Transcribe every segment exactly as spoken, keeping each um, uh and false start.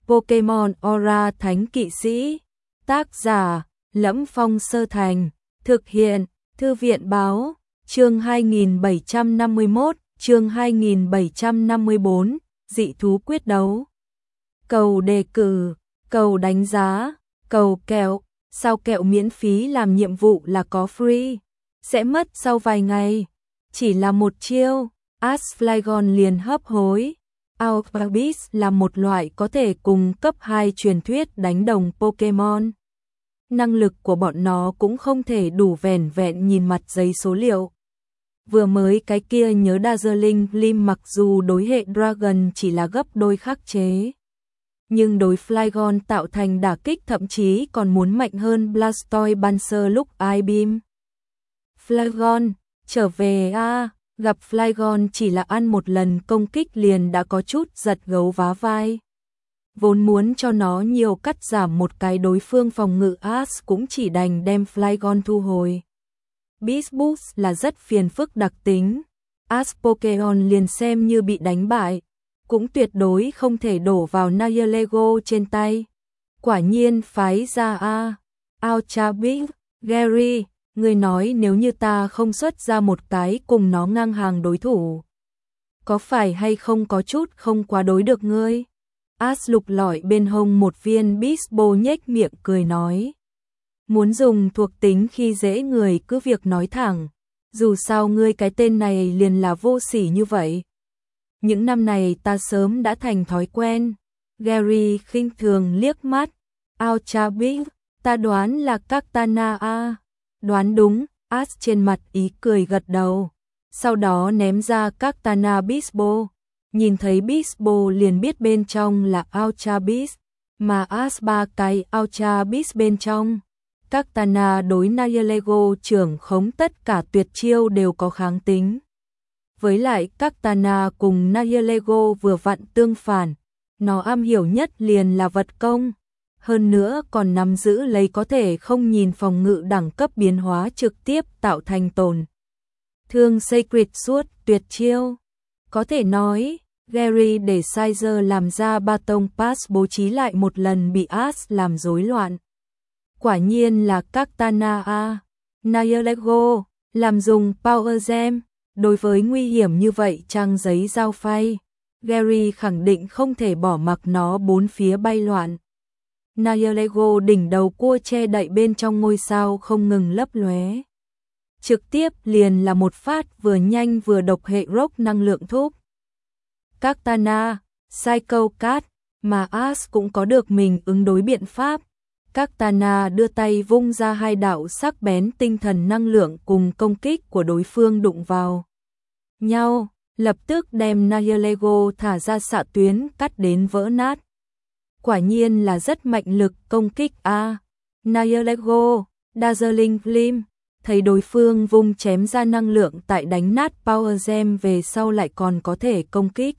Pokemon Aura Thánh Kỵ Sĩ. Tác giả: Lẫm Phong Sơ Thành. Thực hiện: Thư viện báo. Chương hai nghìn bảy trăm năm mươi mốt, chương hai nghìn bảy trăm năm mươi bốn, dị thú quyết đấu. Cầu đề cử, cầu đánh giá, cầu kẹo, sao kẹo miễn phí làm nhiệm vụ là có free, sẽ mất sau vài ngày. Chỉ là một chiêu, Ash Flygon liền hấp hối. Alphabis là một loại có thể cùng cấp hai truyền thuyết đánh đồng Pokemon. Năng lực của bọn nó cũng không thể đủ vẻn vẹn nhìn mặt giấy số liệu. Vừa mới cái kia nhớ Dazzling Gleam mặc dù đối hệ Dragon chỉ là gấp đôi khắc chế, nhưng đối Flygon tạo thành đả kích thậm chí còn muốn mạnh hơn Blastoise Banser lúc I-Beam. Flygon, trở về a à, gặp Flygon chỉ là ăn một lần công kích liền đã có chút giật gấu vá vai. Vốn muốn cho nó nhiều cắt giảm một cái đối phương phòng ngự Ash cũng chỉ đành đem Flygon thu hồi. Beast Boost là rất phiền phức đặc tính. Ash Pokemon liền xem như bị đánh bại, cũng tuyệt đối không thể đổ vào Nihilego trên tay. Quả nhiên phái ra a Alchabix, Gary, người nói nếu như ta không xuất ra một cái cùng nó ngang hàng đối thủ, có phải hay không có chút không quá đối được ngươi? Ash lục lọi bên hông một viên Beast Ball nhếch miệng cười nói. Muốn dùng thuộc tính khi dễ người cứ việc nói thẳng, dù sao ngươi cái tên này liền là vô sỉ như vậy. Những năm này ta sớm đã thành thói quen. Gary khinh thường liếc mắt. Alchabix, ta đoán là Kartana a. Đoán đúng, Ash trên mặt ý cười gật đầu. Sau đó ném ra Kartana Beast Ball. Nhìn thấy Beast Ball liền biết bên trong là Alchabix, mà Ash ba cái Alchabix bên trong. Kartana đối Nihilego trưởng khống tất cả tuyệt chiêu đều có kháng tính. Với lại Kartana cùng Nihilego vừa vặn tương phản, nó am hiểu nhất liền là vật công, hơn nữa còn nắm giữ lấy có thể không nhìn phòng ngự đẳng cấp biến hóa trực tiếp tạo thành tổn thương Sacred Sword tuyệt chiêu. Có thể nói, Gary để Sizer làm ra Baton Pass bố trí lại một lần bị Ash làm rối loạn. Quả nhiên là Kartana a. Nihilego làm dùng Power Gem. Đối với nguy hiểm như vậy trang giấy dao phay, Gary khẳng định không thể bỏ mặc nó bốn phía bay loạn. Nihilego đỉnh đầu cua che đậy bên trong ngôi sao không ngừng lấp lóe. Trực tiếp liền là một phát vừa nhanh vừa độc hệ rock năng lượng thúc. Kartana, Psycho Cat, mà Ash cũng có được mình ứng đối biện pháp. Kartana đưa tay vung ra hai đạo sắc bén tinh thần năng lượng cùng công kích của đối phương đụng vào nhau, lập tức đem Nihilego thả ra xạ tuyến cắt đến vỡ nát. Quả nhiên là rất mạnh lực công kích a. Nihilego, Dazzling Gleam, thấy đối phương vung chém ra năng lượng tại đánh nát Power Gem về sau lại còn có thể công kích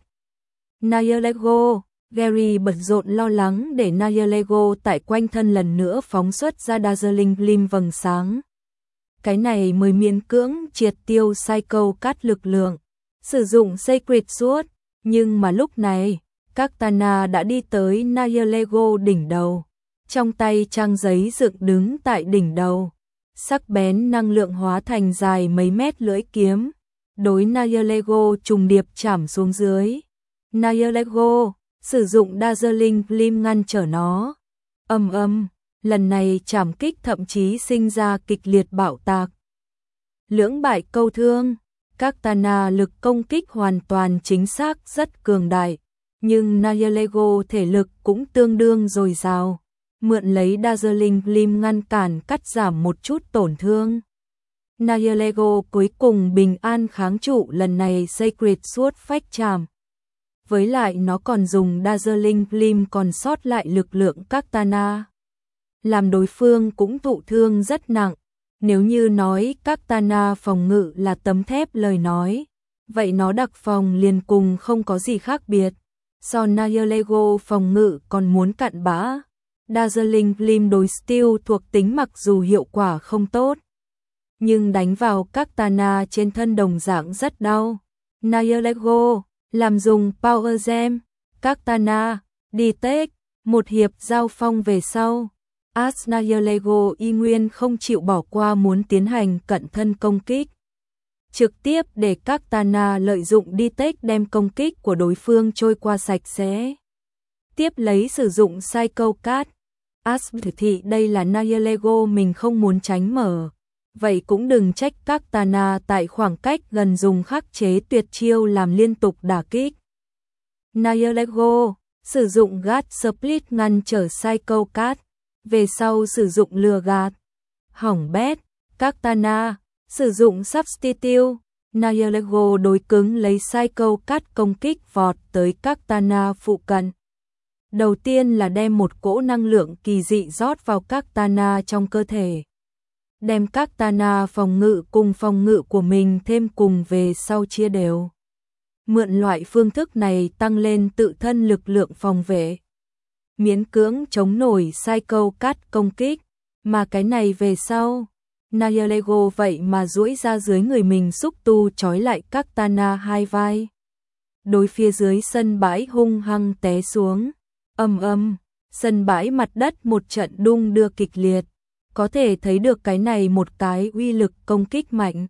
Nihilego. Gary bận rộn lo lắng để Nihilego tại quanh thân lần nữa phóng xuất ra Dazzling Gleam vầng sáng. Cái này mới miễn cưỡng triệt tiêu Psycho Cat lực lượng, sử dụng Sacred Sword, nhưng mà lúc này, Kartana đã đi tới Nihilego đỉnh đầu, trong tay trang giấy dựng đứng tại đỉnh đầu, sắc bén năng lượng hóa thành dài mấy mét lưỡi kiếm, đối Nihilego trùng điệp chảm xuống dưới. Nihilego sử dụng Dazzling Gleam ngăn trở nó. Ầm ầm, lần này chảm kích thậm chí sinh ra kịch liệt bạo tạc. Lưỡng bại câu thương, Kartana lực công kích hoàn toàn chính xác rất cường đại, nhưng Nihilego thể lực cũng tương đương dồi dào, mượn lấy Dazzling Gleam ngăn cản cắt giảm một chút tổn thương. Nihilego cuối cùng bình an kháng trụ lần này Sacred Sword phách chạm. Với lại nó còn dùng Dazzling Gleam còn sót lại lực lượng Kartana, làm đối phương cũng thụ thương rất nặng. Nếu như nói Kartana phòng ngự là tấm thép lời nói, vậy nó đặc phòng liền cùng không có gì khác biệt. So Nihilego phòng ngự còn muốn cặn bã. Dazzling Gleam đối Steel thuộc tính mặc dù hiệu quả không tốt, nhưng đánh vào Kartana trên thân đồng dạng rất đau. Nihilego làm dùng Power Gem, Kartana, Detect, Một hiệp giao phong về sau, Asnayalego y nguyên không chịu bỏ qua, muốn tiến hành cận thân công kích. Trực tiếp để các Tana lợi dụng Ditech đem công kích của đối phương trôi qua sạch sẽ. Tiếp lấy sử dụng Psycho Card. Asp thị đây là Nayalego mình không muốn tránh mở. Vậy cũng đừng trách các Tana tại khoảng cách gần dùng khắc chế tuyệt chiêu làm liên tục đả kích. Nayalego sử dụng Gạt Split ngăn trở Psycho Card. Về sau sử dụng lừa gạt. Hỏng bét. Các Tana sử dụng Substitute. Nayalego đối cứng lấy Psycho Card công kích vọt tới các Tana phụ cận. Đầu tiên là đem một cỗ năng lượng kỳ dị rót vào các Tana trong cơ thể. Đem các Tana phòng ngự cùng phòng ngự của mình thêm cùng về sau chia đều. Mượn loại phương thức này tăng lên tự thân lực lượng phòng vệ. Miễn cưỡng chống nổi Psycho Card công kích. Mà cái này về sau, Nayalego vậy mà duỗi ra dưới người mình xúc tu trói lại các Tana hai vai. Đối phía dưới sân bãi hung hăng té xuống. Ầm ầm, sân bãi mặt đất một trận đung đưa kịch liệt. Có thể thấy được cái này một cái uy lực công kích mạnh.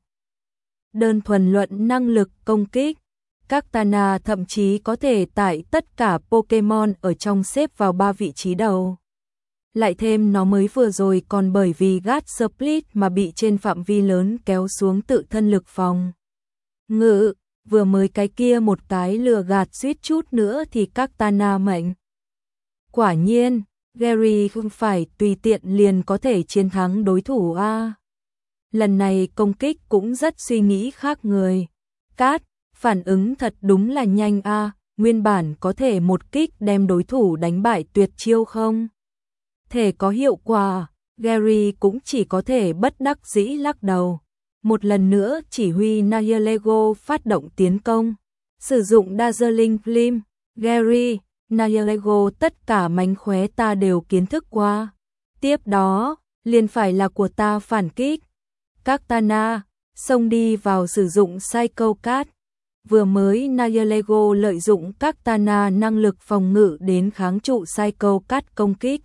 Đơn thuần luận năng lực công kích, các Tana thậm chí có thể tại tất cả Pokemon ở trong xếp vào ba vị trí đầu. Lại thêm nó mới vừa rồi còn bởi vì Gạt Split mà bị trên phạm vi lớn kéo xuống tự thân lực phòng ngự, vừa mới cái kia một cái lừa gạt suýt chút nữa thì các Tana mệnh. Quả nhiên, Gary không phải tùy tiện liền có thể chiến thắng đối thủ a. Lần này công kích cũng rất suy nghĩ khác người. Cát, phản ứng thật đúng là nhanh a, nguyên bản có thể một kích đem đối thủ đánh bại tuyệt chiêu không thể có hiệu quả, Gary cũng chỉ có thể bất đắc dĩ lắc đầu. Một lần nữa chỉ huy Nayalego phát động tiến công, sử dụng Dazzling Gleam. Gary, Nayalego tất cả mánh khóe ta đều kiến thức qua. Tiếp đó, liền phải là của ta phản kích. Các Tana, xông đi vào sử dụng Psycho Card. Vừa mới Nayalego lợi dụng các Tana năng lực phòng ngự đến kháng trụ Psycho Card công kích.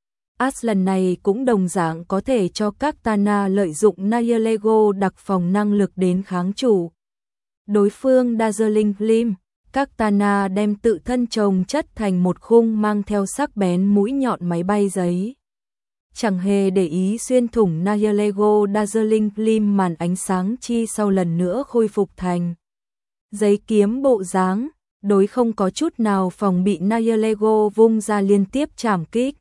As lần này cũng đồng dạng có thể cho các Tana lợi dụng Nayalego đặc phòng năng lực đến kháng trụ. Đối phương Dazzling Gleam, các Tana đem tự thân chồng chất thành một khung mang theo sắc bén mũi nhọn máy bay giấy. Chẳng hề để ý xuyên thủng Nayalego Dazzling Gleam màn ánh sáng chi sau lần nữa khôi phục thành giấy kiếm bộ dáng, đối không có chút nào phòng bị Nayalego vung ra liên tiếp chảm kích.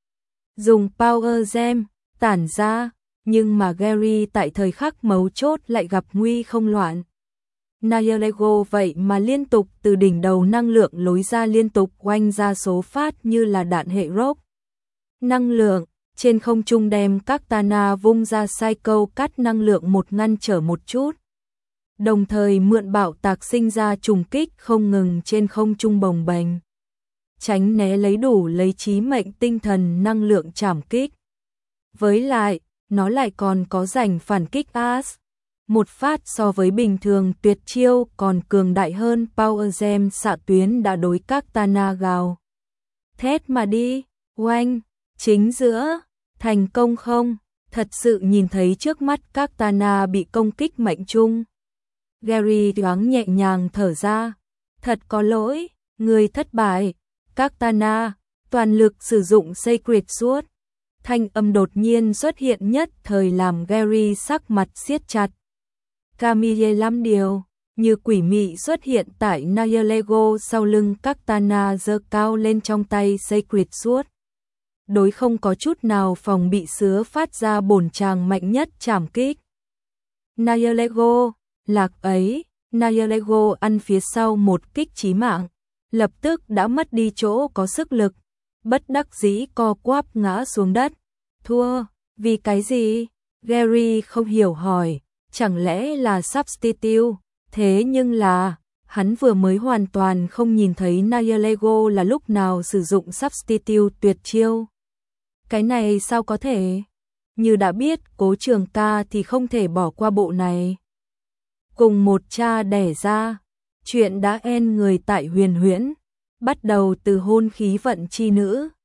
Dùng Power Gem, tản ra, nhưng mà Gary tại thời khắc mấu chốt lại gặp nguy không loạn. Nayalego vậy mà liên tục từ đỉnh đầu năng lượng lối ra liên tục oanh ra số phát như là đạn hệ rock. Năng lượng, trên không trung đem các Tana vung ra Psycho Card năng lượng một ngăn trở một chút. Đồng thời mượn bạo tạc sinh ra trùng kích không ngừng trên không trung bồng bềnh. Tránh né lấy đủ lấy chí mệnh tinh thần năng lượng chảm kích. Với lại, nó lại còn có rảnh phản kích As. Một phát so với bình thường tuyệt chiêu còn cường đại hơn Power Gem xạ tuyến đã đối các Tana gào. Thét mà đi, oanh, chính giữa, thành công không? Thật sự nhìn thấy trước mắt các Tana bị công kích mệnh chung. Gary thoáng nhẹ nhàng thở ra. Thật có lỗi, người thất bại. Các Tana, toàn lực sử dụng Sacred Sword. Thanh âm đột nhiên xuất hiện nhất thời làm Gary sắc mặt siết chặt. Camille lăm điều, như quỷ mị xuất hiện tại Nayalego sau lưng các Tana giơ cao lên trong tay Sacred Sword. Đối không có chút nào phòng bị sứa phát ra bổn tràng mạnh nhất chảm kích. Nayalego, lạc ấy, Nayalego ăn phía sau một kích chí mạng, lập tức đã mất đi chỗ có sức lực, bất đắc dĩ co quắp ngã xuống đất. Thua, vì cái gì? Gary không hiểu hỏi, chẳng lẽ là Substitute? Thế nhưng là, hắn vừa mới hoàn toàn không nhìn thấy Nayalego là lúc nào sử dụng Substitute tuyệt chiêu. Cái này sao có thể? Như đã biết Cố Trường Ca thì không thể bỏ qua bộ này. Cùng một cha đẻ ra, chuyện đã en người tại Huyền Huyễn, bắt đầu từ hôn khí vận chi nữ.